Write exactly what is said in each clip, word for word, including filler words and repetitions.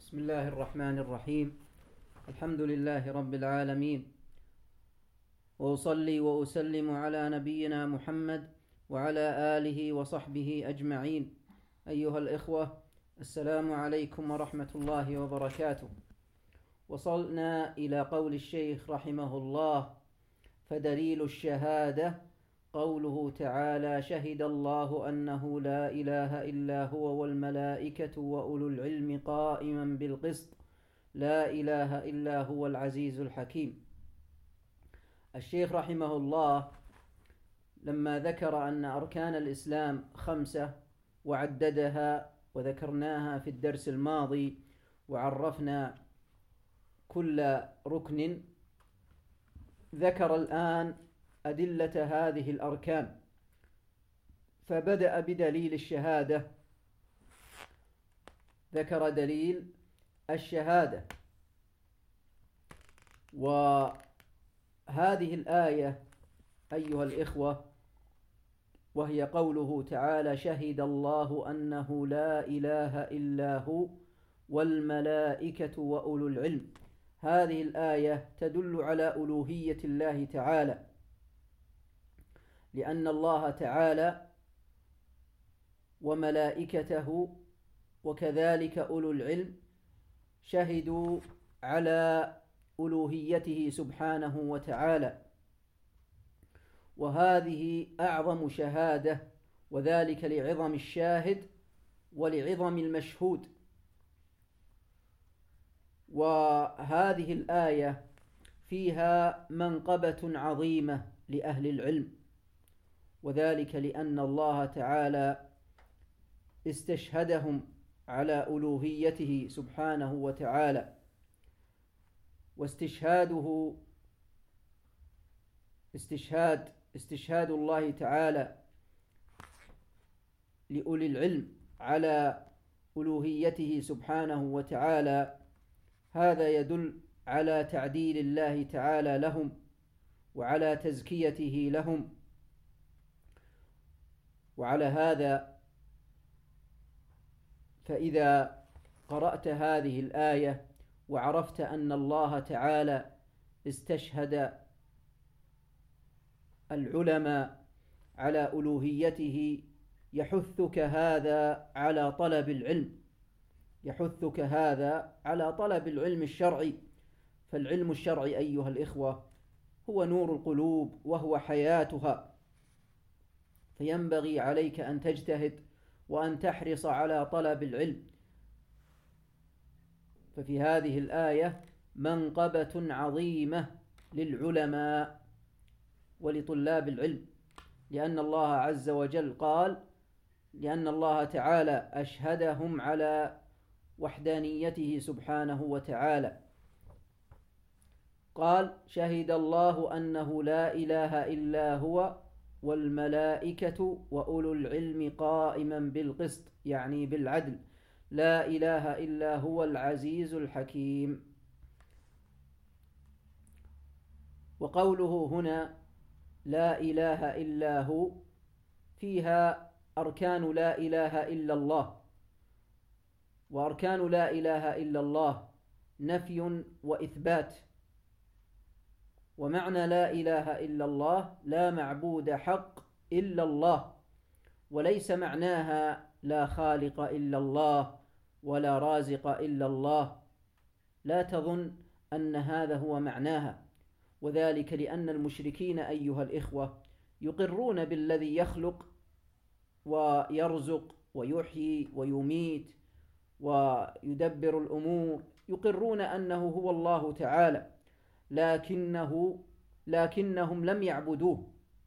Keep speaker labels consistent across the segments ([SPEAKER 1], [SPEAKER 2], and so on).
[SPEAKER 1] بسم الله الرحمن الرحيم. الحمد لله رب العالمين، وأصلي وأسلم على نبينا محمد وعلى آله وصحبه أجمعين. أيها الإخوة، السلام عليكم ورحمة الله وبركاته. وصلنا إلى قول الشيخ رحمه الله: فدليل الشهادة قوله تعالى: شهد الله أنه لا إله إلا هو والملائكة وأولو العلم قائما بالقسط لا إله إلا هو العزيز الحكيم. الشيخ رحمه الله لما ذكر أن أركان الإسلام خمسة وعددها وذكرناها في الدرس الماضي وعرفنا كل ركن، ذكر الآن أدلة هذه الأركان، فبدأ بدليل الشهادة. ذكر دليل الشهادة، وهذه الآية أيها الإخوة وهي قوله تعالى: شهد الله أنه لا إله إلا هو والملائكة وأولو العلم. هذه الآية تدل على ألوهية الله تعالى، لأن الله تعالى وملائكته وكذلك أولو العلم شهدوا على ألوهيته سبحانه وتعالى، وهذه أعظم شهادة، وذلك لعظم الشاهد ولعظم المشهود. وهذه الآية فيها منقبة عظيمة لأهل العلم، وذلك لأن الله تعالى استشهدهم على ألوهيته سبحانه وتعالى، واستشهاده استشهاد استشهاد الله تعالى لأولي العلم على ألوهيته سبحانه وتعالى، هذا يدل على تعديل الله تعالى لهم وعلى تزكيته لهم. وعلى هذا فإذا قرأت هذه الآية وعرفت أن الله تعالى استشهد العلماء على ألوهيته، يحثك هذا على طلب العلم، يحثك هذا على طلب العلم الشرعي. فالعلم الشرعي أيها الإخوة هو نور القلوب وهو حياتها، فينبغي عليك أن تجتهد وأن تحرص على طلب العلم. ففي هذه الآية منقبة عظيمة للعلماء ولطلاب العلم، لأن الله عز وجل قال: لأن الله تعالى أشهدهم على وحدانيته سبحانه وتعالى. قال: شهد الله أنه لا إله إلا هو والملائكة وأولو العلم قائما بالقسط، يعني بالعدل، لا إله إلا هو العزيز الحكيم. وقوله هنا لا إله إلا هو فيها أركان لا إله إلا الله، وأركان لا إله إلا الله نفي وإثبات. ومعنى لا إله إلا الله لا معبود حق إلا الله، وليس معناها لا خالق إلا الله ولا رازق إلا الله، لا تظن أن هذا هو معناها، وذلك لأن المشركين أيها الإخوة يقرون بالذي يخلق ويرزق ويحيي ويميت ويدبر الأمور، يقرون أنه هو الله تعالى، لكنه لكنهم لم يعبدوه،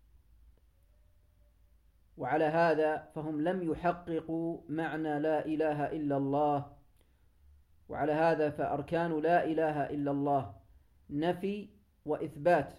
[SPEAKER 1] وعلى هذا فهم لم يحققوا معنى لا إله إلا الله. وعلى هذا فأركان لا إله إلا الله نفي وإثبات: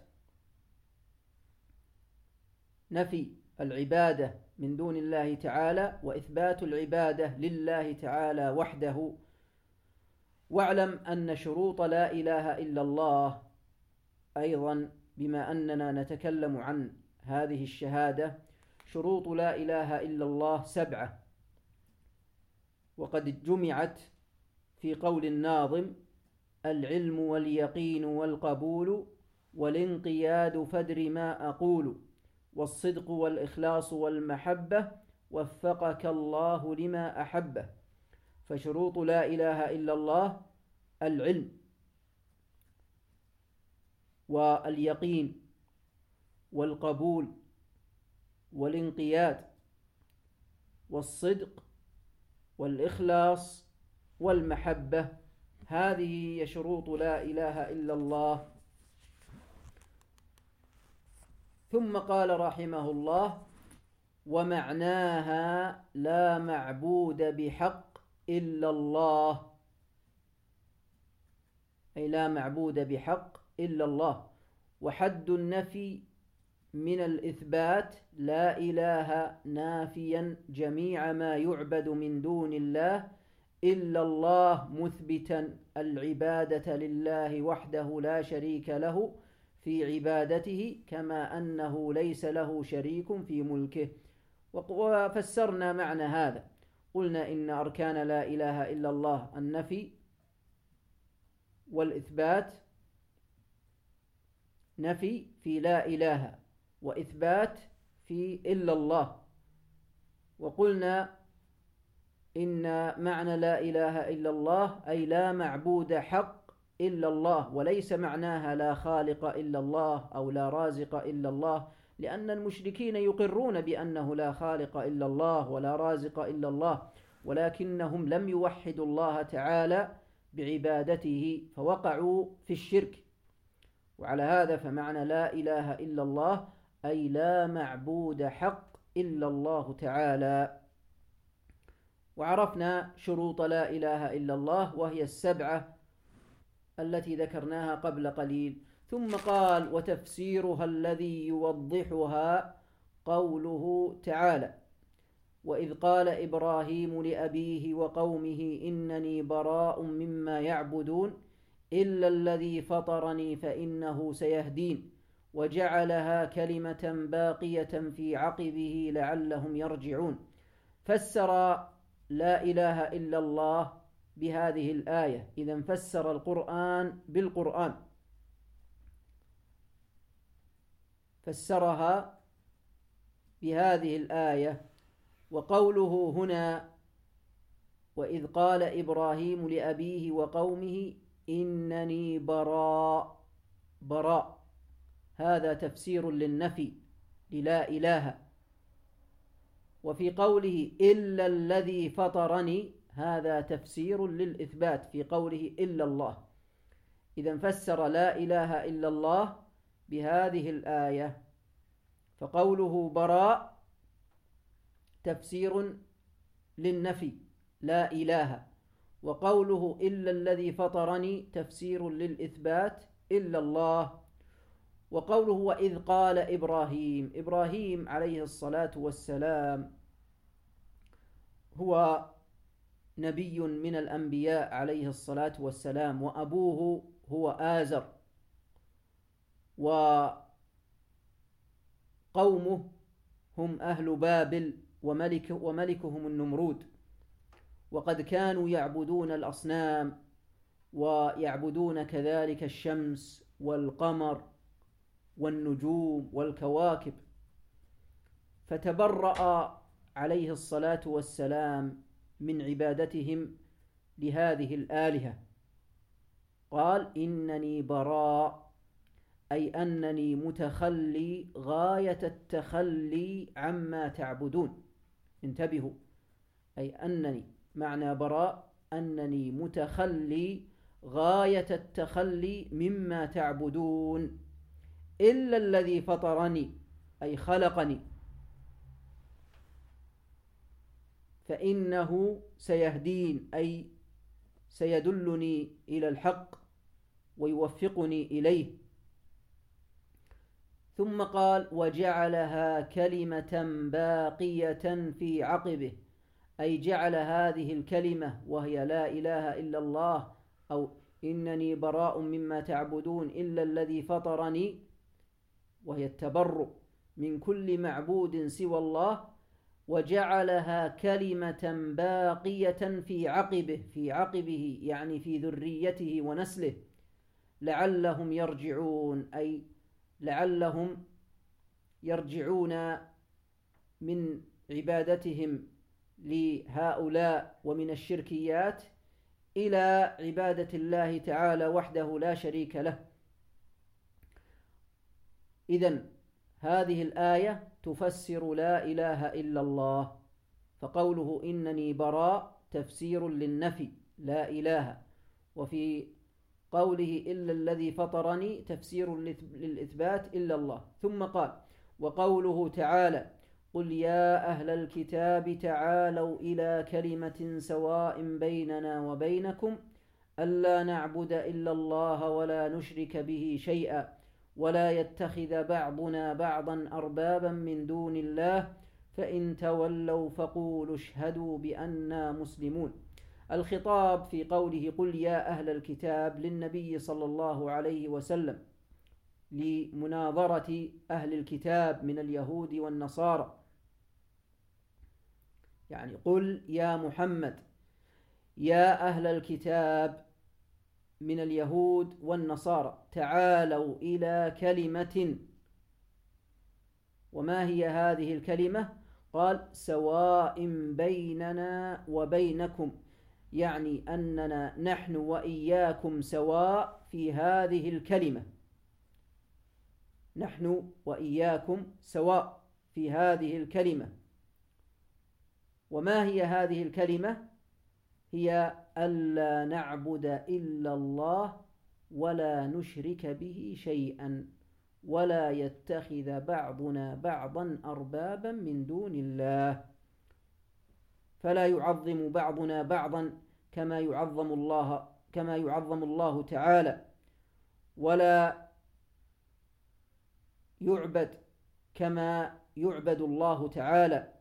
[SPEAKER 1] نفي العبادة من دون الله تعالى، وإثبات العبادة لله تعالى وحده. واعلم أن شروط لا إله إلا الله أيضا، بما أننا نتكلم عن هذه الشهادة، شروط لا إله إلا الله سبعة، وقد جمعت في قول الناظم: العلم واليقين والقبول والانقياد فدر ما أقول، والصدق والإخلاص والمحبة، وفقك الله لما أحبه. فشروط لا إله إلا الله: العلم واليقين والقبول والانقياد والصدق والإخلاص والمحبة. هذه هي شروط لا إله إلا الله. ثم قال رحمه الله: ومعناها لا معبود بحق إلا الله، أي لا معبود بحق إلا الله. وحد النفي من الإثبات: لا إله نافيا جميع ما يعبد من دون الله إلا الله، مثبتا العبادة لله وحده لا شريك له في عبادته، كما أنه ليس له شريك في ملكه. وفسرنا معنى هذا، قلنا إن أركان لا إله إلا الله النفي والإثبات، نفي في لا إله وإثبات في إلا الله. وقلنا إن معنى لا إله إلا الله أي لا معبود حق إلا الله، وليس معناها لا خالق إلا الله أو لا رازق إلا الله، لأن المشركين يقرون بأنه لا خالق إلا الله ولا رازق إلا الله، ولكنهم لم يوحدوا الله تعالى بعبادته فوقعوا في الشرك. وعلى هذا فمعنى لا إله إلا الله أي لا معبود حق إلا الله تعالى. وعرفنا شروط لا إله إلا الله، وهي السبعة التي ذكرناها قبل قليل. ثم قال: وتفسيرها الذي يوضحها قوله تعالى: وإذ قال إبراهيم لأبيه وقومه إنني براء مما يعبدون إلا الذي فطرني فإنه سيهدين، وجعلها كلمة باقية في عقبه لعلهم يرجعون. فسر لا إله إلا الله بهذه الآية، إذا فسر القرآن بالقرآن، فسرها بهذه الآية. وقوله هنا: وإذ قال إبراهيم لأبيه وقومه إنني براء، براء هذا تفسير للنفي للا إله. وفي قوله إلا الذي فطرني هذا تفسير للإثبات في قوله إلا الله. إذا فسر لا إله إلا الله بهذه الآية، فقوله براء تفسير للنفي لا إله، وقوله إلا الذي فطرني تفسير للإثبات إلا الله. وقوله وإذ قال إبراهيم، إبراهيم عليه الصلاة والسلام هو نبي من الأنبياء عليه الصلاة والسلام، وأبوه هو آزر، وقومه هم أهل بابل وملك وملكهم النمرود، وقد كانوا يعبدون الأصنام ويعبدون كذلك الشمس والقمر والنجوم والكواكب. فتبرأ عليه الصلاة والسلام من عبادتهم لهذه الآلهة. قال إنني براء، أي أنني متخلي غاية التخلي عما تعبدون. انتبهوا، أي أنني معنى براء أنني متخلي غاية التخلي مما تعبدون، إلا الذي فطرني أي خلقني فإنه سيهدين، أي سيدلني إلى الحق ويوفقني إليه. ثم قال وجعلها كلمة باقية في عقبه، أي جعل هذه الكلمة وهي لا إله إلا الله أو إنني براء مما تعبدون إلا الذي فطرني، وهي التبرؤ من كل معبود سوى الله، وجعلها كلمة باقية في عقبه في عقبه يعني في ذريته ونسله لعلهم يرجعون، أي لعلهم يرجعون من عبادتهم لهؤلاء ومن الشركيات إلى عبادة الله تعالى وحده لا شريك له. إذن هذه الآية تفسر لا إله إلا الله، فقوله إنني براء تفسير للنفي لا إله، وفي قوله إلا الذي فطرني تفسير للإثبات إلا الله. ثم قال وقوله تعالى قل يا أهل الكتاب تعالوا إلى كلمة سواء بيننا وبينكم ألا نعبد إلا الله ولا نشرك به شيئا ولا يتخذ بعضنا بعضا أربابا من دون الله فإن تولوا فقولوا اشهدوا بأننا مسلمون. الخطاب في قوله قل يا أهل الكتاب للنبي صلى الله عليه وسلم لمناظرة أهل الكتاب من اليهود والنصارى، يعني قل يا محمد يا أهل الكتاب من اليهود والنصارى تعالوا إلى كلمة. وما هي هذه الكلمة؟ قال سواء بيننا وبينكم، يعني أننا نحن وإياكم سواء في هذه الكلمة، نحن وإياكم سواء في هذه الكلمة. وما هي هذه الكلمة؟ هي ألا نعبد إلا الله ولا نشرك به شيئا ولا يتخذ بعضنا بعضا أربابا من دون الله، فلا يعظم بعضنا بعضا كما يعظم الله كما يعظم الله تعالى، ولا يعبد كما يعبد الله تعالى.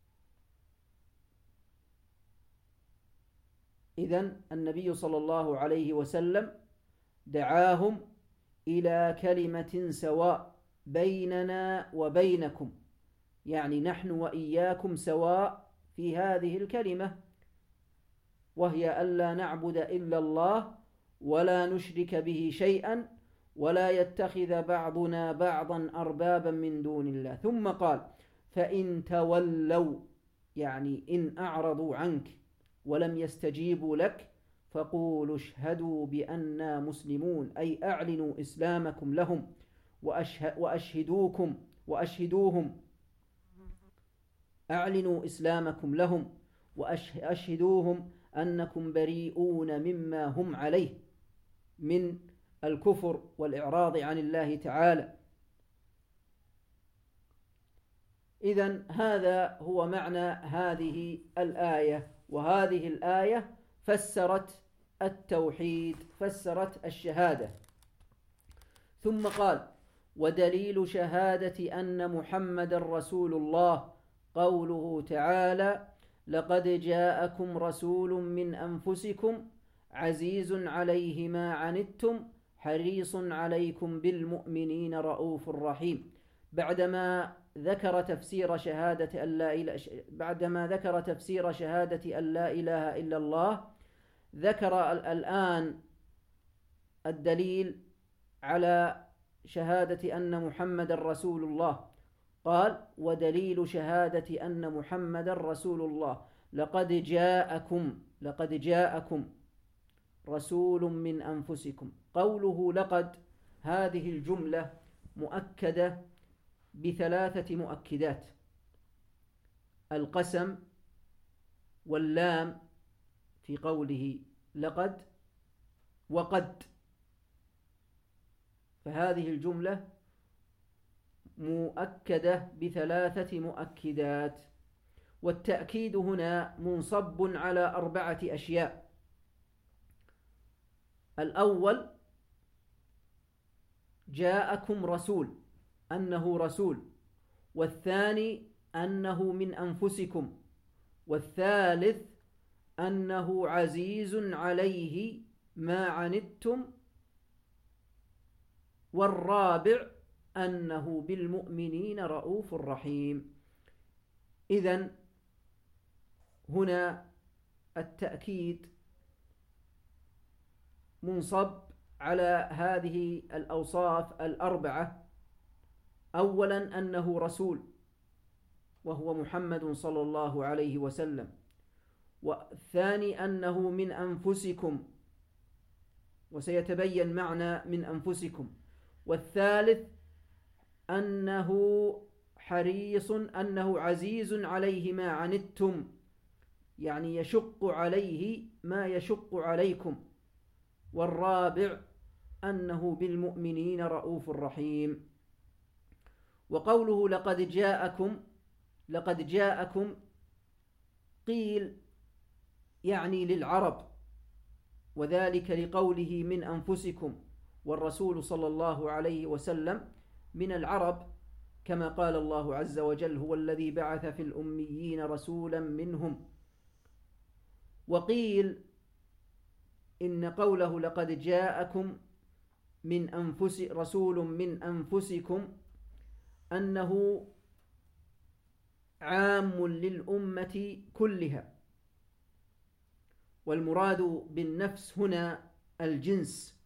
[SPEAKER 1] إذن النبي صلى الله عليه وسلم دعاهم إلى كلمة سواء بيننا وبينكم، يعني نحن وإياكم سواء في هذه الكلمة، وهي ألا نعبد إلا الله ولا نشرك به شيئا ولا يتخذ بعضنا بعضا أربابا من دون الله. ثم قال فإن تولوا، يعني إن أعرضوا عنك ولم يستجيبوا لك فقولوا اشهدوا بأننا مسلمون، أي أعلنوا إسلامكم لهم وأشهدوكم وأشهدوهم أعلنوا إسلامكم لهم وأشهدوهم أنكم بريئون مما هم عليه من الكفر والإعراض عن الله تعالى. إذن هذا هو معنى هذه الآية، وهذه الآية فسرت التوحيد، فسرت الشهادة. ثم قال ودليل شهادة أن محمد رسول الله قوله تعالى لقد جاءكم رسول من أنفسكم عزيز عليه ما عنتم حريص عليكم بالمؤمنين رؤوف رحيم. بعدما ذكر تفسير شهادة أن لا إله بعدما ذكر تفسير شهادة أن لا إله إلا الله، ذكر الآن الدليل على شهادة أن محمد رسول الله. قال ودليل شهادة أن محمد رسول الله لقد جاءكم لقد جاءكم رسول من أنفسكم. قوله لقد، هذه الجملة مؤكدة بثلاثة مؤكدات: القسم واللام في قوله لقد وقد، فهذه الجملة مؤكدة بثلاثة مؤكدات. والتأكيد هنا منصب على أربعة أشياء: الأول جاءكم رسول، أنه رسول، والثاني أنه من أنفسكم، والثالث أنه عزيز عليه ما عنتم، والرابع أنه بالمؤمنين رؤوف رحيم. إذن هنا التأكيد منصب على هذه الأوصاف الأربعة. أولا أنه رسول وهو محمد صلى الله عليه وسلم، والثاني أنه من أنفسكم وسيتبين معنى من أنفسكم، والثالث أنه حريص أنه عزيز عليه ما عنتم، يعني يشق عليه ما يشق عليكم، والرابع أنه بالمؤمنين رؤوف رحيم. وقوله لقد جاءكم لقد جاءكم قيل يعني للعرب، وذلك لقوله من أنفسكم، والرسول صلى الله عليه وسلم من العرب، كما قال الله عز وجل هو الذي بعث في الأميين رسولا منهم. وقيل إن قوله لقد جاءكم من أنفس رسول من أنفسكم أنه عام للأمة كلها، والمراد بالنفس هنا الجنس،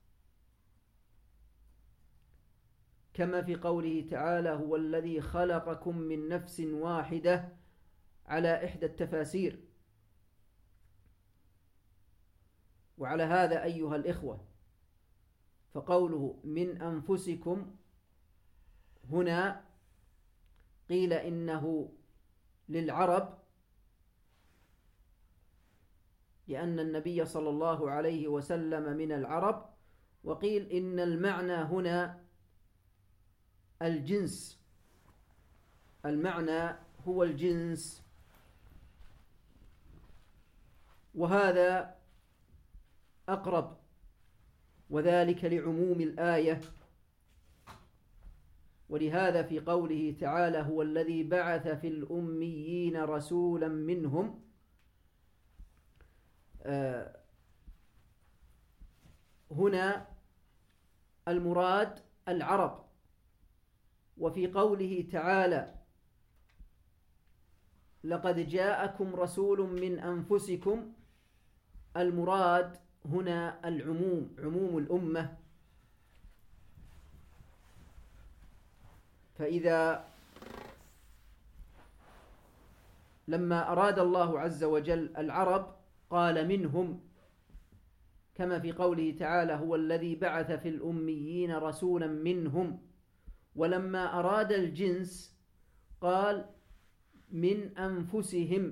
[SPEAKER 1] كما في قوله تعالى هو الذي خلقكم من نفس واحدة على إحدى التفاسير. وعلى هذا أيها الإخوة فقوله من أنفسكم هنا قيل إنه للعرب لأن النبي صلى الله عليه وسلم من العرب، وقيل إن المعنى هنا الجنس، المعنى هو الجنس، وهذا أقرب، وذلك لعموم الآية. ولهذا في قوله تعالى هو الذي بعث في الأميين رسولا منهم، آه هنا المراد العرب. وفي قوله تعالى لقد جاءكم رسول من أنفسكم المراد هنا العموم، عموم الأمة. فإذا لما أراد الله عز وجل العرب قال منهم، كما في قوله تعالى هو الذي بعث في الأميين رسولا منهم، ولما أراد الجنس قال من أنفسهم.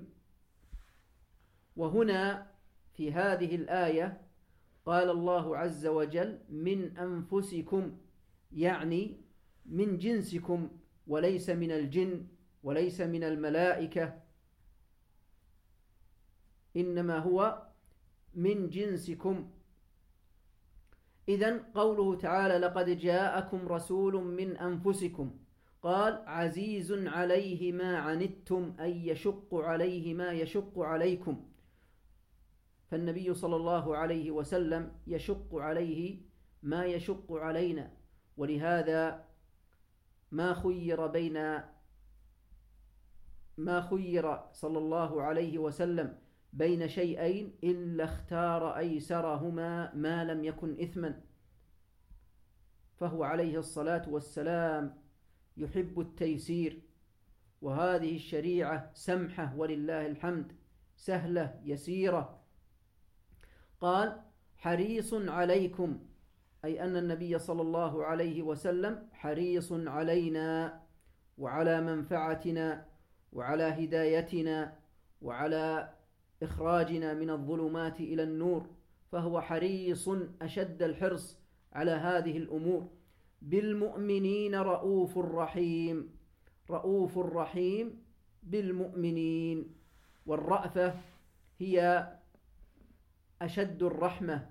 [SPEAKER 1] وهنا في هذه الآية قال الله عز وجل من أنفسكم، يعني من جنسكم، وليس من الجن وليس من الملائكة، إنما هو من جنسكم. إذن قوله تعالى لقد جاءكم رسول من أنفسكم، قال عزيز عليه ما عنتم، أي يشق عليه ما يشق عليكم. فالنبي صلى الله عليه وسلم يشق عليه ما يشق علينا، ولهذا ما خير بين ما خير صلى الله عليه وسلم بين شيئين إلا اختار أيسرهما ما لم يكن إثما، فهو عليه الصلاة والسلام يحب التيسير، وهذه الشريعة سمحة ولله الحمد، سهلة يسيرة. قال حريص عليكم، أي أن النبي صلى الله عليه وسلم حريص علينا وعلى منفعتنا وعلى هدايتنا وعلى إخراجنا من الظلمات إلى النور، فهو حريص أشد الحرص على هذه الأمور. بالمؤمنين رؤوف رحيم، رؤوف رحيم بالمؤمنين، والرأفة هي أشد الرحمة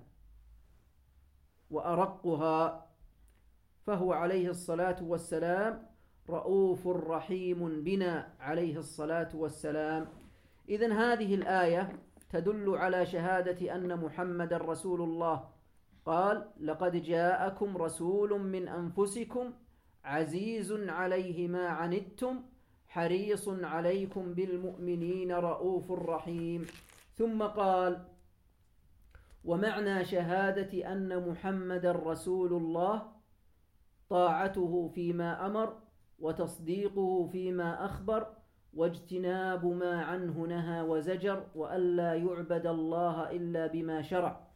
[SPEAKER 1] وأرقها، فهو عليه الصلاة والسلام رؤوف رحيم بنا عليه الصلاة والسلام. إذن هذه الآية تدل على شهادة أن محمد رسول الله. قال لقد جاءكم رسول من أنفسكم عزيز عليه ما عنتم حريص عليكم بالمؤمنين رؤوف رحيم. ثم قال: ومعنى شهادة أن محمد رسول الله طاعته فيما أمر وتصديقه فيما أخبر واجتناب ما عنه نهى وزجر وألا يعبد الله إلا بما شرع.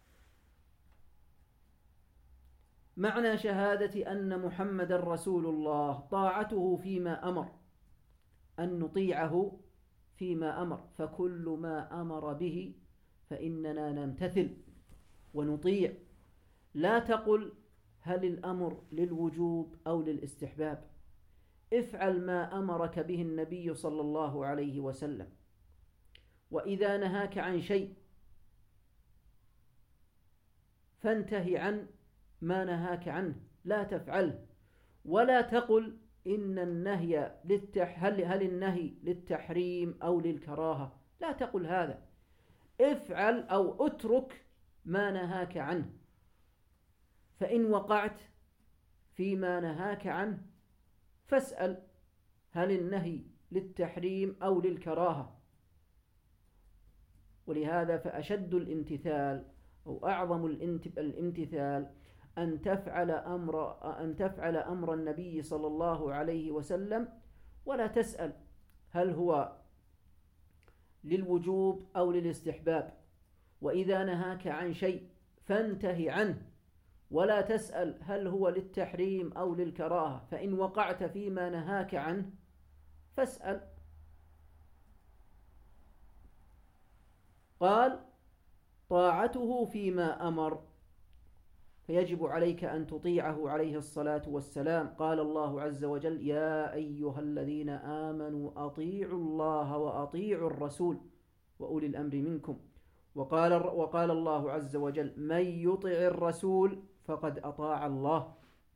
[SPEAKER 1] معنى شهادة أن محمد رسول الله طاعته فيما أمر، أن نطيعه فيما أمر، فكل ما أمر به فإننا نمتثل ونطيع. لا تقل هل الأمر للوجوب أو للاستحباب، افعل ما أمرك به النبي صلى الله عليه وسلم. وإذا نهاك عن شيء فانتهي عن ما نهاك عنه، لا تفعله. ولا تقل إن النهي للتح... هل... هل النهي للتحريم أو للكراهة، لا تقل هذا. افعل أو اترك ما نهاك عنه، فإن وقعت فيما نهاك عنه فاسأل هل النهي للتحريم أو للكراهة. ولهذا فأشد الامتثال أو أعظم الامتثال أن تفعل أمر أن تفعل أمر النبي صلى الله عليه وسلم ولا تسأل هل هو للوجوب أو للاستحباب. وإذا نهاك عن شيء فانتهي عنه، ولا تسأل هل هو للتحريم أو للكراهة، فإن وقعت فيما نهاك عنه فاسأل. قال: طاعته فيما أمر، فيجب عليك أن تطيعه عليه الصلاة والسلام. قال الله عز وجل: يا أيها الذين آمنوا أطيعوا الله وأطيعوا الرسول وأولي الأمر منكم. وقال, وقال الله عز وجل: من يطع الرسول فقد أطاع الله.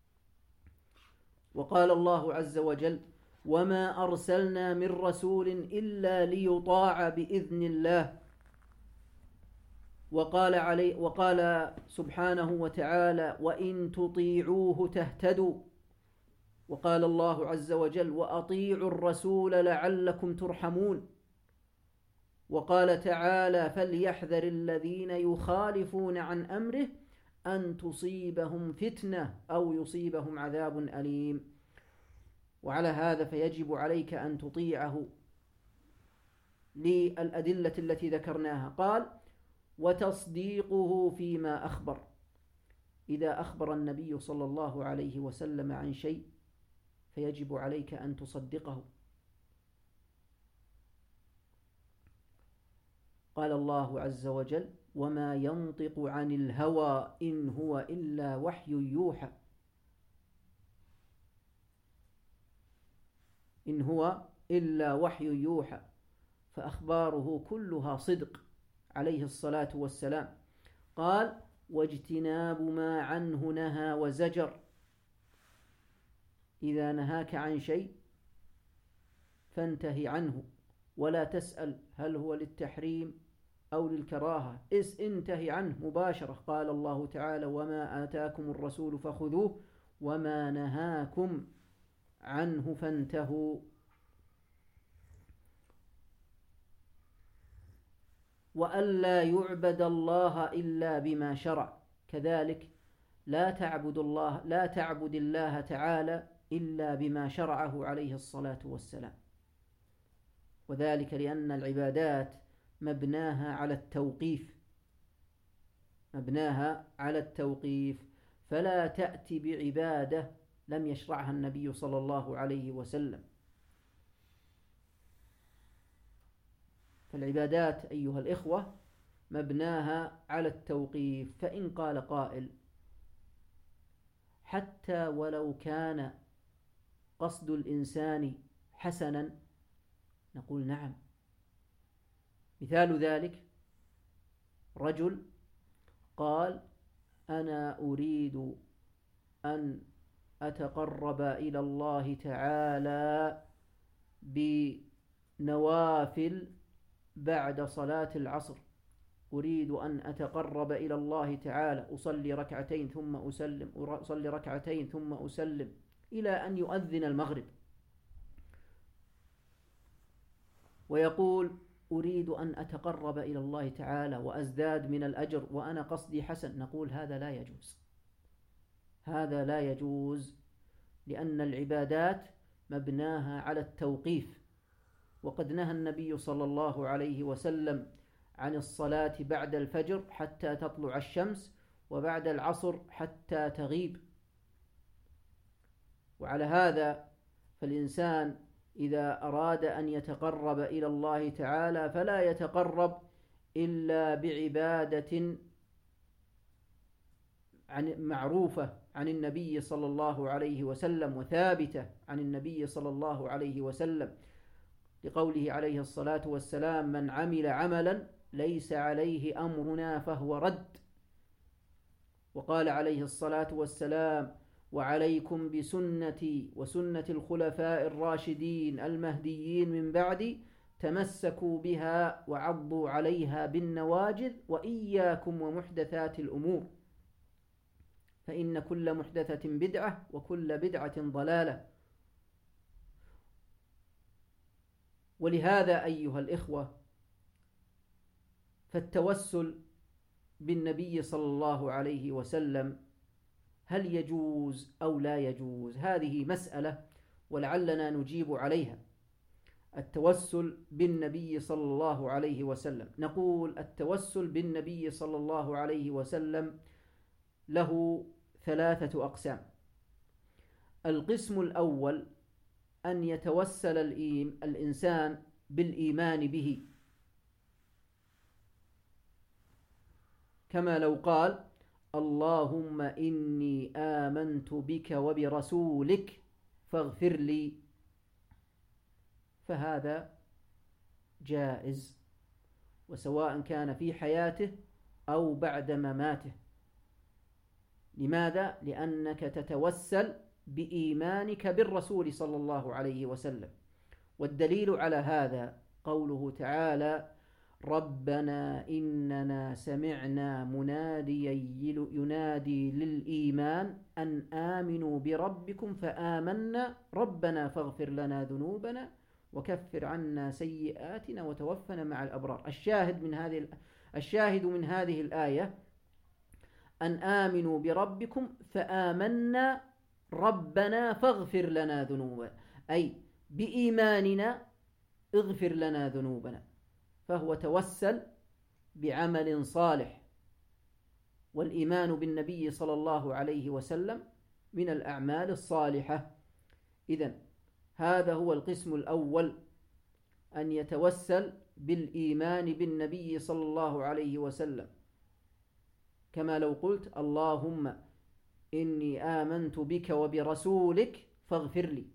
[SPEAKER 1] وقال الله عز وجل: وما أرسلنا من رسول إلا ليطاع بإذن الله. وقال, علي وقال سبحانه وتعالى: وإن تطيعوه تهتدوا. وقال الله عز وجل: وأطيعوا الرسول لعلكم ترحمون. وقال تعالى: فليحذر الذين يخالفون عن أمره أن تصيبهم فتنة أو يصيبهم عذاب أليم. وعلى هذا فيجب عليك أن تطيعه للأدلة التي ذكرناها. قال: وتصديقه فيما أخبر، إذا أخبر النبي صلى الله عليه وسلم عن شيء فيجب عليك أن تصدقه. قال الله عز وجل: وما ينطق عن الهوى إن هو إلا وحي يوحى. إن هو إلا وحي يوحى، فأخباره كلها صدق عليه الصلاة والسلام. قال: واجتناب ما عنه نهى وزجر، إذا نهاك عن شيء فانتهي عنه، ولا تسأل هل هو للتحريم أو للكراهة، إذ انتهي عنه مباشرة. قال الله تعالى: وما آتاكم الرسول فخذوه وما نهاكم عنه فانتهوا. وألا يعبد الله إلا بما شرع، كذلك لا تعبد الله لا تعبد الله تعالى إلا بما شرعه عليه الصلاة والسلام. وذلك لأن العبادات مبناها على التوقيف مبناها على التوقيف فلا تأتي بعبادة لم يشرعها النبي صلى الله عليه وسلم. فالعبادات أيها الإخوة مبناها على التوقيف. فإن قال قائل: حتى ولو كان قصد الإنسان حسنا، نقول: نعم. مثال ذلك رجل قال: أنا أريد أن أتقرب إلى الله تعالى بنوافل بعد صلاة العصر، أريد أن أتقرب إلى الله تعالى، أصلي ركعتين ثم أسلم، أصلي ركعتين ثم أسلم إلى أن يؤذن المغرب. ويقول أريد أن أتقرب إلى الله تعالى وأزداد من الأجر وأنا قصدي حسن، نقول هذا لا يجوز، هذا لا يجوز، لأن العبادات مبناها على التوقيف، وقد نهى النبي صلى الله عليه وسلم عن الصلاة بعد الفجر حتى تطلع الشمس، وبعد العصر حتى تغيب. وعلى هذا فالإنسان إذا أراد أن يتقرب إلى الله تعالى فلا يتقرب إلا بعبادة عن معروفة عن النبي صلى الله عليه وسلم وثابتة عن النبي صلى الله عليه وسلم، لقوله عليه الصلاة والسلام: من عمل عملا ليس عليه أمرنا فهو رد. وقال عليه الصلاة والسلام: وعليكم بسنتي وسنة الخلفاء الراشدين المهديين من بعدي، تمسكوا بها وعضوا عليها بالنواجذ، وإياكم ومحدثات الأمور، فإن كل محدثة بدعة وكل بدعة ضلالة. ولهذا أيها الإخوة فالتوسل بالنبي صلى الله عليه وسلم هل يجوز أو لا يجوز؟ هذه مسألة ولعلنا نجيب عليها. التوسل بالنبي صلى الله عليه وسلم، نقول التوسل بالنبي صلى الله عليه وسلم له ثلاثة أقسام. القسم الأول أن يتوسل الإنسان بالإيمان به، كما لو قال: اللهم إني آمنت بك وبرسولك فاغفر لي، فهذا جائز، وسواء كان في حياته أو بعد مماته. لماذا؟ لأنك تتوسل بإيمانك بالرسول صلى الله عليه وسلم. والدليل على هذا قوله تعالى: ربنا إننا سمعنا مناديا ينادي للإيمان أن آمنوا بربكم فآمنا ربنا فاغفر لنا ذنوبنا وكفر عنا سيئاتنا وتوفنا مع الأبرار. الشاهد من هذه الشاهد من هذه الآية أن آمنوا بربكم فآمنا ربنا فاغفر لنا ذنوبنا، أي بإيماننا اغفر لنا ذنوبنا. فهو توسل بعمل صالح، والإيمان بالنبي صلى الله عليه وسلم من الأعمال الصالحة. إذن هذا هو القسم الأول، أن يتوسل بالإيمان بالنبي صلى الله عليه وسلم، كما لو قلت: اللهم إني آمنت بك وبرسولك فاغفر لي.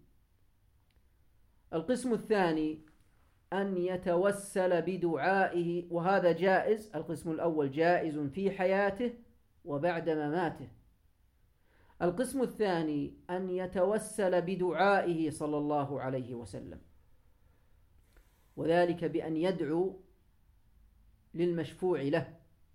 [SPEAKER 1] القسم الثاني أن يتوسل بدعائه، وهذا جائز. القسم الأول جائز في حياته وبعد مماته. القسم الثاني أن يتوسل بدعائه صلى الله عليه وسلم، وذلك بأن يدعو للمشفوع له،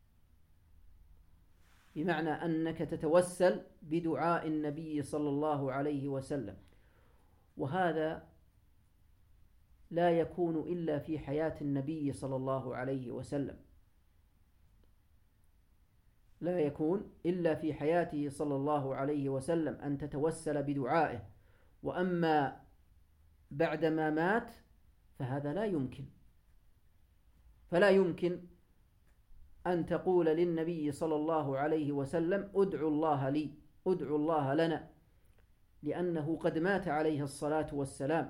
[SPEAKER 1] بمعنى أنك تتوسل بدعاء النبي صلى الله عليه وسلم، وهذا لا يكون إلا في حياة النبي صلى الله عليه وسلم، لا يكون إلا في حياته صلى الله عليه وسلم أن تتوسل بدعائه. وأما بعدما مات فهذا لا يمكن، فلا يمكن أن تقول للنبي صلى الله عليه وسلم: ادعوا الله لي، ادعوا الله لنا، لأنه قد مات عليه الصلاة والسلام.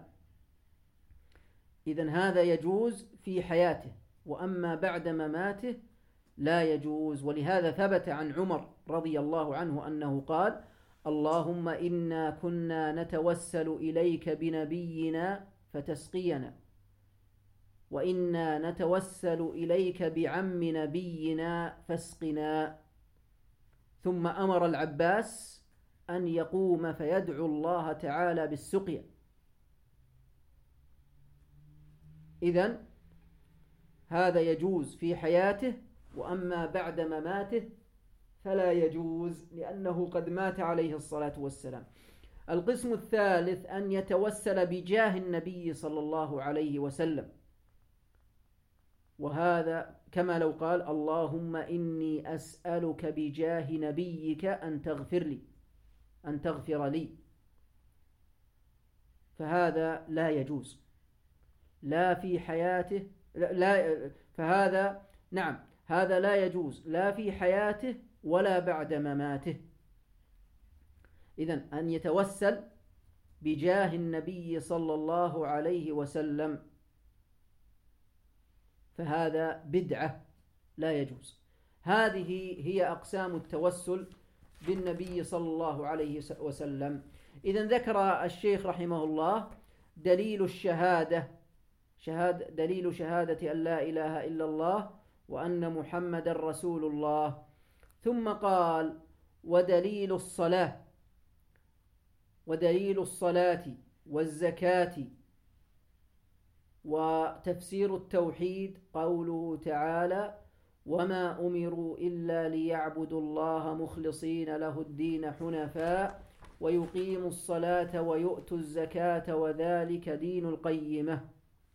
[SPEAKER 1] إذن هذا يجوز في حياته، وأما بعد مماته لا يجوز. ولهذا ثبت عن عمر رضي الله عنه أنه قال: اللهم إنا كنا نتوسل إليك بنبينا فتسقينا، وإنا نتوسل إليك بعم نبينا فاسقنا. ثم أمر العباس أن يقوم فيدعو الله تعالى بالسقيا. إذن هذا يجوز في حياته، وأما بعد مماته فلا يجوز، لأنه قد مات عليه الصلاة والسلام. القسم الثالث أن يتوسل بجاه النبي صلى الله عليه وسلم، وهذا كما لو قال اللهم إني أسألك بجاه نبيك أن تغفر لي أن تغفر لي، فهذا لا يجوز لا في حياته لا فهذا نعم هذا لا يجوز لا في حياته ولا بعد مماته. إذن أن يتوسل بجاه النبي صلى الله عليه وسلم فهذا بدعة لا يجوز. هذه هي أقسام التوسل بالنبي صلى الله عليه وسلم. إذن ذكر الشيخ رحمه الله دليل الشهادة شهاد دليل شهادة أن لا إله إلا الله وأن محمد رسول الله، ثم قال ودليل الصلاة ودليل الصلاة والزكاة وتفسير التوحيد قوله تعالى وما أمروا إلا ليعبدوا الله مخلصين له الدين حنفاء ويقيموا الصلاة ويؤتوا الزكاة وذلك دين القيمة.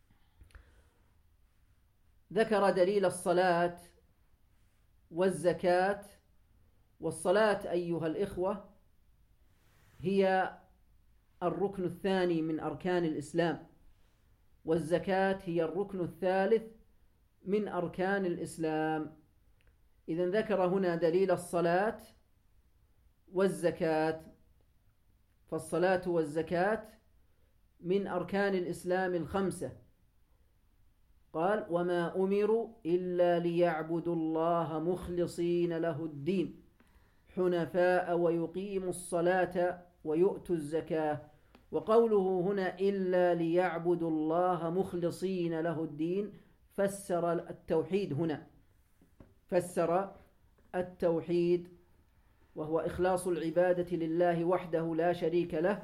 [SPEAKER 1] ذكر دليل الصلاة والزكاة. والصلاة أيها الإخوة هي الركن الثاني من أركان الإسلام، والزكاة هي الركن الثالث من أركان الإسلام. إذن ذكر هنا دليل الصلاة والزكاة، فالصلاة والزكاة من أركان الإسلام الخمسة. قال وما أمروا إلا ليعبدوا الله مخلصين له الدين حنفاء ويقيموا الصلاة ويؤتوا الزكاة. وقوله هنا إلا ليعبدوا الله مخلصين له الدين فسر التوحيد هنا فسر التوحيد وهو إخلاص العبادة لله وحده لا شريك له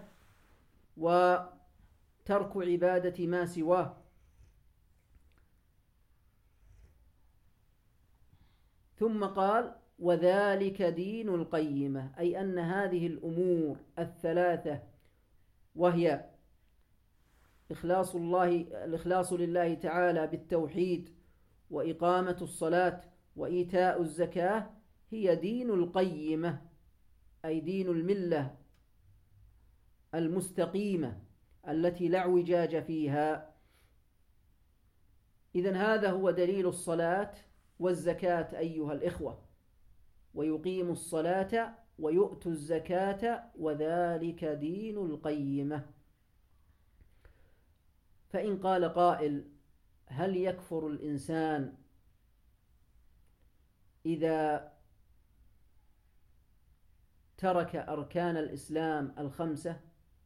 [SPEAKER 1] وترك عبادة ما سواه. ثم قال وذلك دين القيمة، أي أن هذه الأمور الثلاثة وهي إخلاص الله الإخلاص لله تعالى بالتوحيد وإقامة الصلاة وإيتاء الزكاة هي دين القيمة، أي دين الملة المستقيمة التي لا اعوجاج فيها. إذن هذا هو دليل الصلاة والزكاة أيها الإخوة. ويقيم الصلاة ويؤتوا الزكاة وذلك دين القيمة. فإن قال قائل هل يكفر الإنسان إذا ترك أركان الإسلام الخمسة؟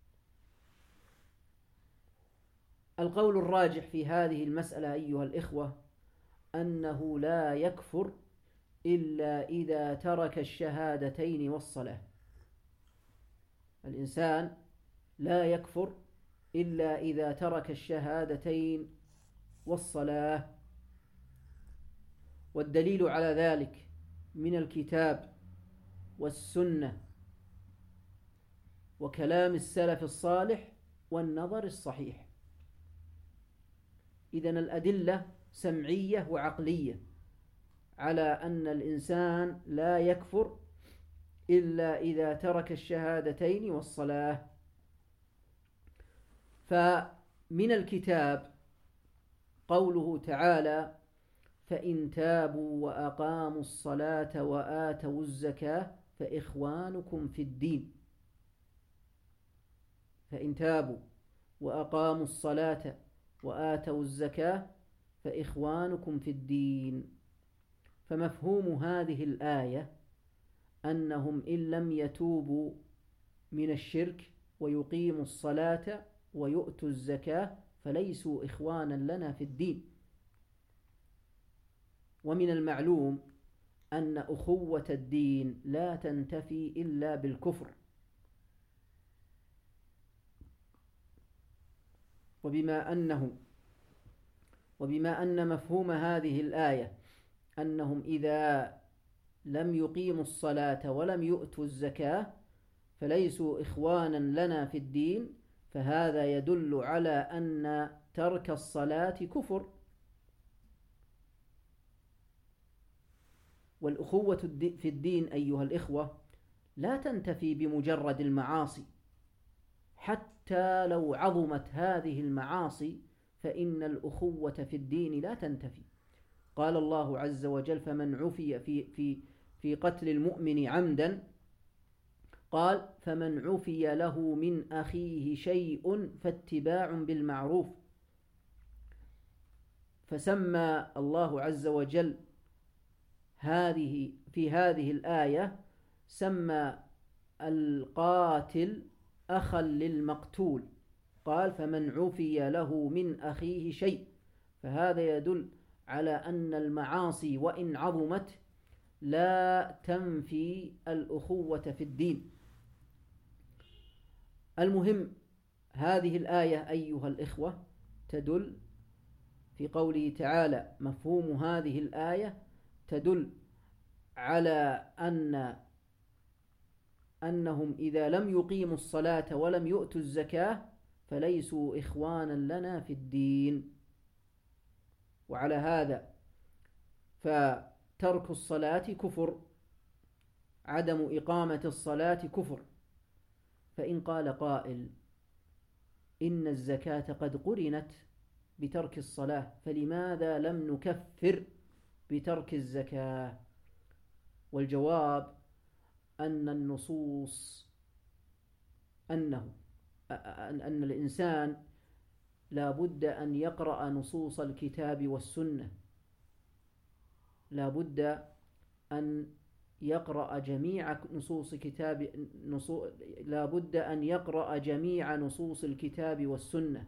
[SPEAKER 1] القول الراجح في هذه المسألة أيها الإخوة أنه لا يكفر إلا إذا ترك الشهادتين والصلاة. الإنسان لا يكفر إلا إذا ترك الشهادتين والصلاة. والدليل على ذلك من الكتاب والسنة وكلام السلف الصالح والنظر الصحيح. إذن الأدلة سمعية وعقلية على أن الإنسان لا يكفر إلا إذا ترك الشهادتين والصلاة. فمن الكتاب قوله تعالى فإن تابوا وأقاموا الصلاة وآتوا الزكاة فإخوانكم في الدين. فإن تابوا وأقاموا الصلاة وآتوا الزكاة فإخوانكم في الدين. فمفهوم هذه الآية أنهم إن لم يتوبوا من الشرك ويقيموا الصلاة ويؤتوا الزكاة فليسوا إخوانا لنا في الدين. ومن المعلوم أن أخوة الدين لا تنتفي إلا بالكفر. وبما أنه وبما أن مفهوم هذه الآية أنهم إذا لم يقيموا الصلاة ولم يؤتوا الزكاة فليسوا إخوانا لنا في الدين، فهذا يدل على أن ترك الصلاة كفر. والأخوة في الدين أيها الإخوة لا تنتفي بمجرد المعاصي، حتى لو عظمت هذه المعاصي فإن الأخوة في الدين لا تنتفي. قال الله عز وجل: فمن عفي في, في, في قتل المؤمن عمدا، قال: فمن عفي له من أخيه شيء فاتباع بالمعروف. فسمى الله عز وجل هذه في هذه الآية، سمى القاتل أخا للمقتول، قال: فمن عفي له من أخيه شيء. فهذا يدل على أن المعاصي وإن عظمت لا تنفي الأخوة في الدين. المهم، هذه الآية أيها الإخوة تدل في قوله تعالى، مفهوم هذه الآية تدل على أن أنهم إذا لم يقيموا الصلاة ولم يؤتوا الزكاة فليسوا إخوانا لنا في الدين. وعلى هذا فترك الصلاة كفر، عدم إقامة الصلاة كفر. فإن قال قائل: إن الزكاة قد قرنت بترك الصلاة، فلماذا لم نكفر بترك الزكاة؟ والجواب أن النصوص أنه أن الإنسان لا بد أن يقرأ نصوص الكتاب والسنة، لا بد أن يقرأ جميع نصوص كتاب نصوص لا بد أن يقرأ جميع نصوص الكتاب والسنة.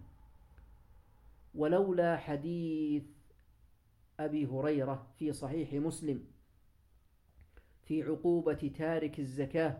[SPEAKER 1] ولولا حديث أبي هريرة في صحيح مسلم في عقوبة تارك الزكاة،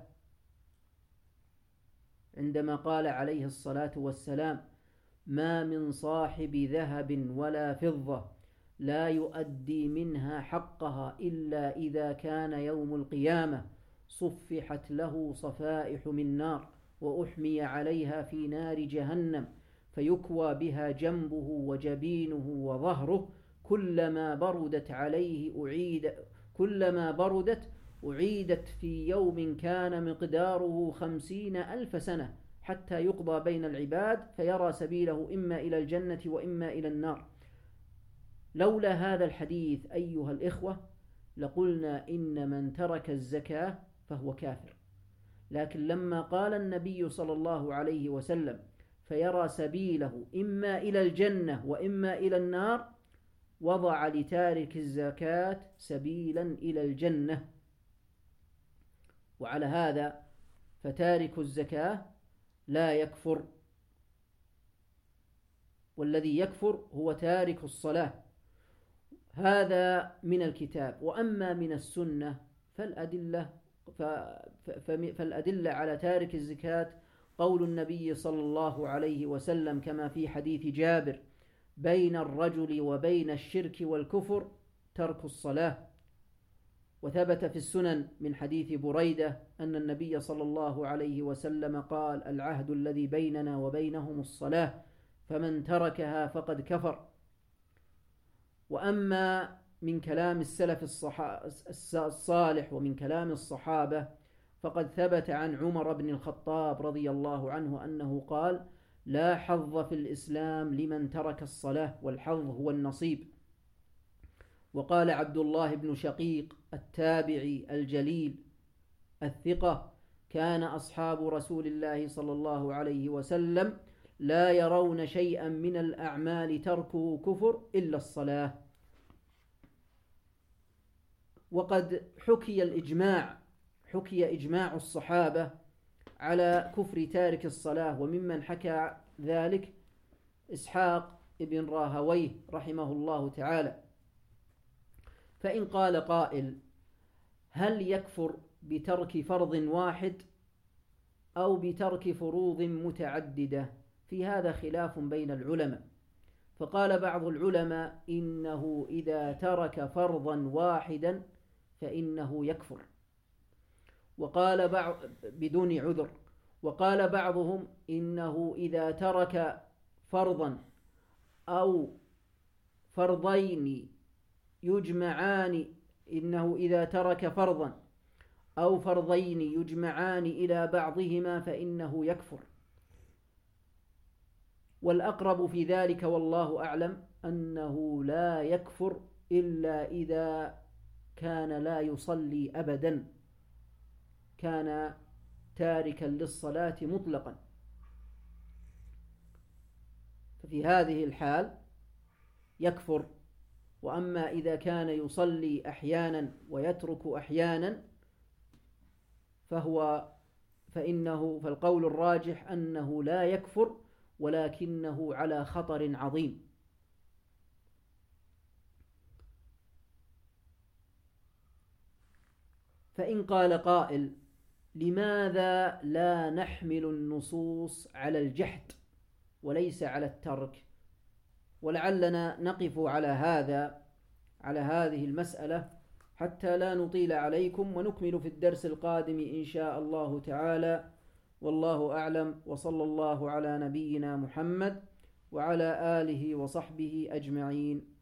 [SPEAKER 1] عندما قال عليه الصلاة والسلام: ما من صاحب ذهب ولا فضة لا يؤدي منها حقها إلا إذا كان يوم القيامة صفحت له صفائح من نار وأحمي عليها في نار جهنم فيكوى بها جنبه وجبينه وظهره كلما بردت عليه أعيد كلما بردت أعيدت في يوم كان مقداره خمسين ألف سنة حتى يقضى بين العباد فيرى سبيله إما إلى الجنة وإما إلى النار. لولا هذا الحديث أيها الإخوة لقلنا إن من ترك الزكاة فهو كافر، لكن لما قال النبي صلى الله عليه وسلم فيرى سبيله إما إلى الجنة وإما إلى النار، وضع لتارك الزكاة سبيلا إلى الجنة. وعلى هذا فتارك الزكاة لا يكفر، والذي يكفر هو تارك الصلاة. هذا من الكتاب. وأما من السنة فالأدلة فالأدلة على تارك الزكاة قول النبي صلى الله عليه وسلم كما في حديث جابر: بين الرجل وبين الشرك والكفر ترك الصلاة. وثبت في السنن من حديث بريدة أن النبي صلى الله عليه وسلم قال: العهد الذي بيننا وبينهم الصلاة فمن تركها فقد كفر. وأما من كلام السلف الصالح ومن كلام الصحابة فقد ثبت عن عمر بن الخطاب رضي الله عنه أنه قال: لا حظ في الإسلام لمن ترك الصلاة، والحظ هو النصيب. وقال عبد الله بن شقيق التابعي الجليل الثقة: كان أصحاب رسول الله صلى الله عليه وسلم لا يرون شيئا من الأعمال تركه كفر إلا الصلاة. وقد حكي الإجماع حكي إجماع الصحابة على كفر تارك الصلاة، وممن حكى ذلك إسحاق ابن راهويه رحمه الله تعالى. فإن قال قائل: هل يكفر بترك فرض واحد أو بترك فروض متعددة؟ في هذا خلاف بين العلماء. فقال بعض العلماء: إنه إذا ترك فرضا واحدا فإنه يكفر، وقال بعض بدون عذر. وقال بعضهم: إنه إذا ترك فرضا أو فرضين يجمعان إنه إذا ترك فرضا أو فرضين يجمعان إلى بعضهما فإنه يكفر. والأقرب في ذلك والله أعلم أنه لا يكفر إلا إذا كان لا يصلي أبدا، كان تاركا للصلاة مطلقا، ففي هذه الحال يكفر. وأما إذا كان يصلي أحيانا ويترك أحيانا فهو فإنه فالقول الراجح أنه لا يكفر، ولكنه على خطر عظيم. فإن قال قائل: لماذا لا نحمل النصوص على الجحد وليس على الترك؟ ولعلنا نقف على هذا على هذه المسألة حتى لا نطيل عليكم، ونكمل في الدرس القادم إن شاء الله تعالى. والله أعلم، وصلى الله على نبينا محمد وعلى آله وصحبه أجمعين.